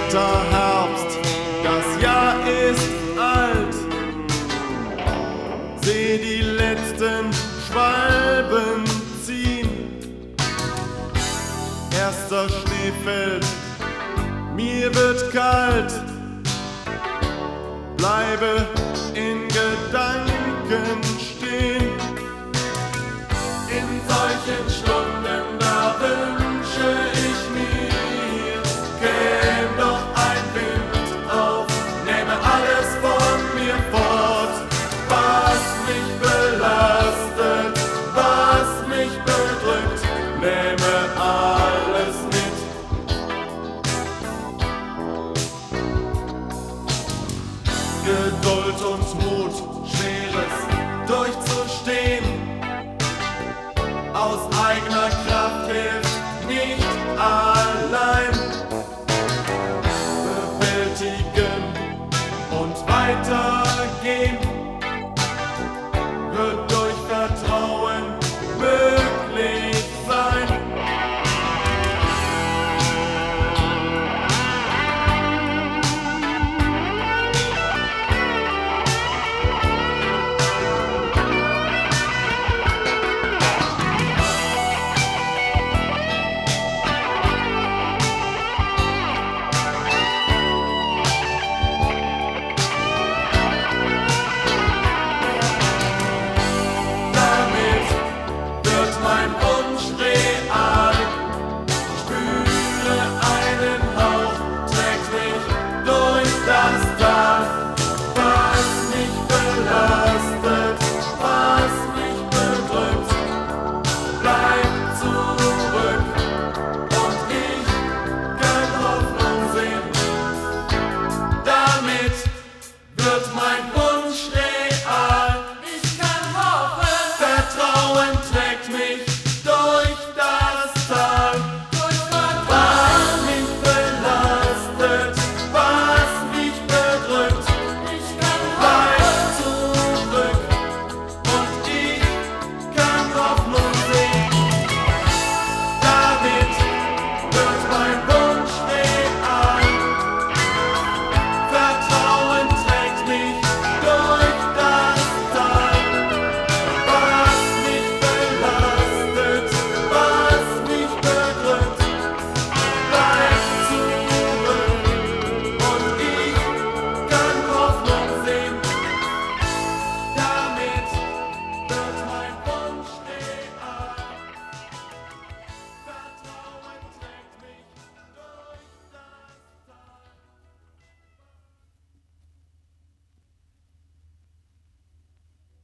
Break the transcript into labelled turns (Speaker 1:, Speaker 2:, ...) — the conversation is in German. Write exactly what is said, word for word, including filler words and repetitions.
Speaker 1: kalter Herbst, das Jahr ist alt. Seh die letzten Schwalben ziehen. Erster Schnee fällt, mir wird kalt. Bleibe in Gedanken stehen. In solchen Stunden, da wünsche ich mir, käm doch ein Wind auf, nehme alles von mir fort, was mich belastet, was mich bedrückt, nehme alles mit. Geduld und Mut, Schweres durchzustehen, aus eigener Kraft hilft nicht an.